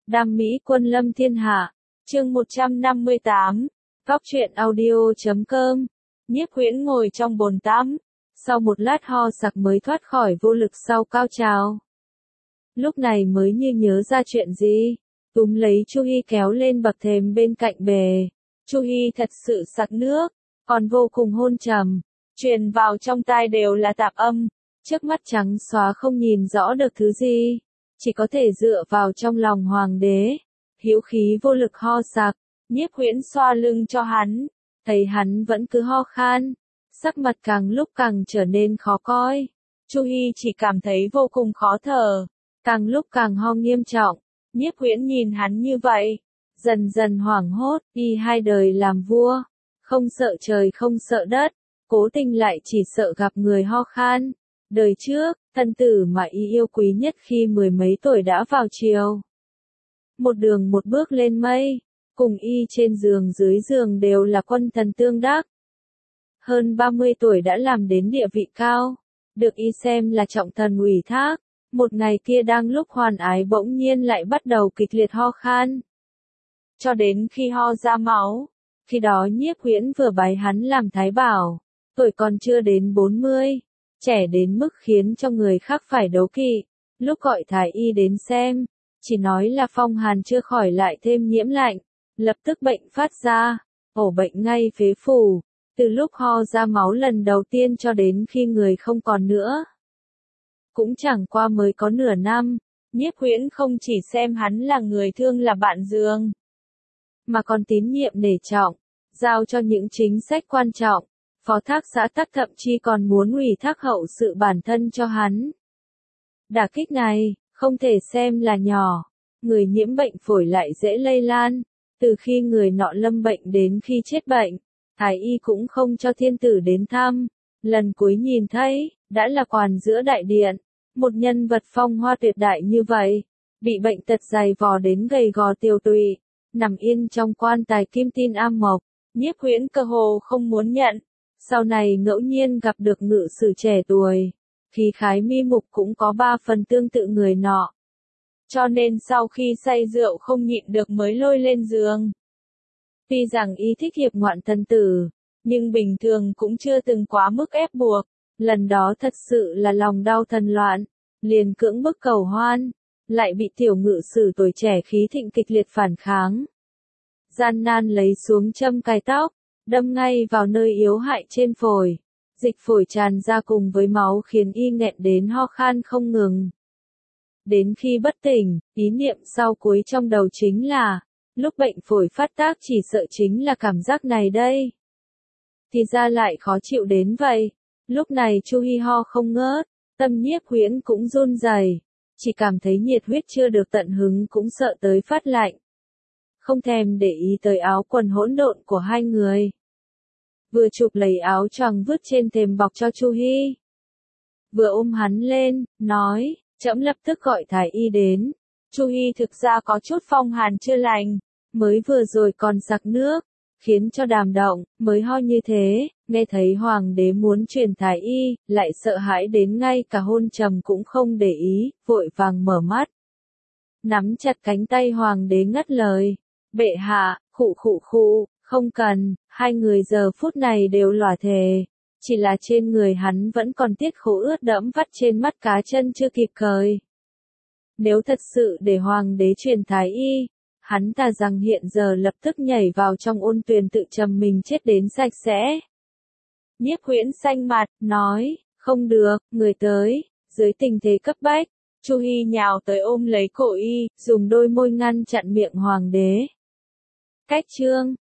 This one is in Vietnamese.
Đam mỹ quân lâm thiên hạ, chương 158, góc truyện audio.com. Nhiếp Huyễn ngồi trong bồn tắm, sau một lát ho sặc mới thoát khỏi vô lực sau cao trào. Lúc này mới như nhớ ra chuyện gì, túm lấy Chu Hi kéo lên bậc thềm bên cạnh bề. Chu Hi thật sự sặc nước, còn vô cùng hôn trầm, truyền vào trong tai đều là tạp âm, trước mắt trắng xóa không nhìn rõ được thứ gì, chỉ có thể dựa vào trong lòng hoàng đế. Hữu khí vô lực ho sặc, Nhiếp Huyễn xoa lưng cho hắn, thấy hắn vẫn cứ ho khan, sắc mặt càng lúc càng trở nên khó coi. Chu Hi chỉ cảm thấy vô cùng khó thở, càng lúc càng ho nghiêm trọng. Nhiếp Huyễn nhìn hắn như vậy, dần dần hoảng hốt. Y hai đời làm vua, không sợ trời không sợ đất, cố tình lại chỉ sợ gặp người ho khan. Đời trước, thân tử mà y yêu quý nhất khi mười mấy tuổi đã vào triều. Một đường một bước lên mây, cùng y trên giường dưới giường đều là quân thần tương đắc. Hơn 30 tuổi đã làm đến địa vị cao, được y xem là trọng thần ủy thác. Một ngày kia đang lúc hoan ái bỗng nhiên lại bắt đầu kịch liệt ho khan, cho đến khi ho ra máu. Khi đó Nhiếp Huyễn vừa bái hắn làm thái bảo, tuổi còn chưa đến 40, trẻ đến mức khiến cho người khác phải đố kỵ. Lúc gọi thái y đến xem, chỉ nói là phong hàn chưa khỏi lại thêm nhiễm lạnh, lập tức bệnh phát ra, ổ bệnh ngay phế phủ, từ lúc ho ra máu lần đầu tiên cho đến khi người không còn nữa. Cũng chẳng qua mới có nửa năm, Nhiếp Huyễn không chỉ xem hắn là người thương là bạn giường, mà còn tín nhiệm nể trọng, giao cho những chính sách quan trọng. Phó Thác Xã Tắc thậm chí còn muốn ủy thác hậu sự bản thân cho hắn. Đả kích này, không thể xem là nhỏ. Người nhiễm bệnh phổi lại dễ lây lan, từ khi người nọ lâm bệnh đến khi chết bệnh, thái y cũng không cho thiên tử đến thăm. Lần cuối nhìn thấy, đã là quan giữa đại điện, một nhân vật phong hoa tuyệt đại như vậy, bị bệnh tật dày vò đến gầy gò tiều tụy, nằm yên trong quan tài kim tin am mộc. Nhiếp Huyễn cơ hồ không muốn nhận. Sau này ngẫu nhiên gặp được ngự sử trẻ tuổi, khí khái mi mục cũng có 3 phần tương tự người nọ. Cho nên sau khi say rượu không nhịn được mới lôi lên giường. Tuy rằng y thích hiệp ngoạn thân tử, nhưng bình thường cũng chưa từng quá mức ép buộc. Lần đó thật sự là lòng đau thần loạn, liền cưỡng bức cầu hoan, lại bị tiểu ngự sử tuổi trẻ khí thịnh kịch liệt phản kháng. Gian nan lấy xuống châm cài tóc, đâm ngay vào nơi yếu hại trên phổi. Dịch phổi tràn ra cùng với máu khiến y nghẹn đến ho khan không ngừng. Đến khi bất tỉnh, ý niệm sau cuối trong đầu chính là, lúc bệnh phổi phát tác chỉ sợ chính là cảm giác này đây. Thì ra lại khó chịu đến vậy. Lúc này Chu Hi ho không ngớt, tâm Nhiếp Huyễn cũng run rẩy, chỉ cảm thấy nhiệt huyết chưa được tận hứng cũng sợ tới phát lạnh. Không thèm để ý tới áo quần hỗn độn của hai người. Vừa chụp lấy áo choàng vứt trên thềm bọc cho Chu Hi. Vừa ôm hắn lên, nói, trẫm lập tức gọi thái y đến. Chu Hi thực ra có chút phong hàn chưa lành, mới vừa rồi còn sặc nước, khiến cho đàm động, mới ho như thế. Nghe thấy hoàng đế muốn truyền thái y, lại sợ hãi đến ngay cả hôn trầm cũng không để ý, vội vàng mở mắt. Nắm chặt cánh tay hoàng đế ngắt lời, bệ hạ, khụ khụ khụ, không cần. Hai người giờ phút này đều lòa thề, chỉ là trên người hắn vẫn còn tiết khổ ướt đẫm vắt trên mắt cá chân chưa kịp cởi. Nếu thật sự để hoàng đế truyền thái y, hắn thà rằng hiện giờ lập tức nhảy vào trong ôn tuyền tự trầm mình chết đến sạch sẽ. Nhiếp Huyễn xanh mặt, nói, không được, người tới. Dưới tình thế cấp bách, Chu Hi nhào tới ôm lấy cổ y, dùng đôi môi ngăn chặn miệng hoàng đế. Cách chương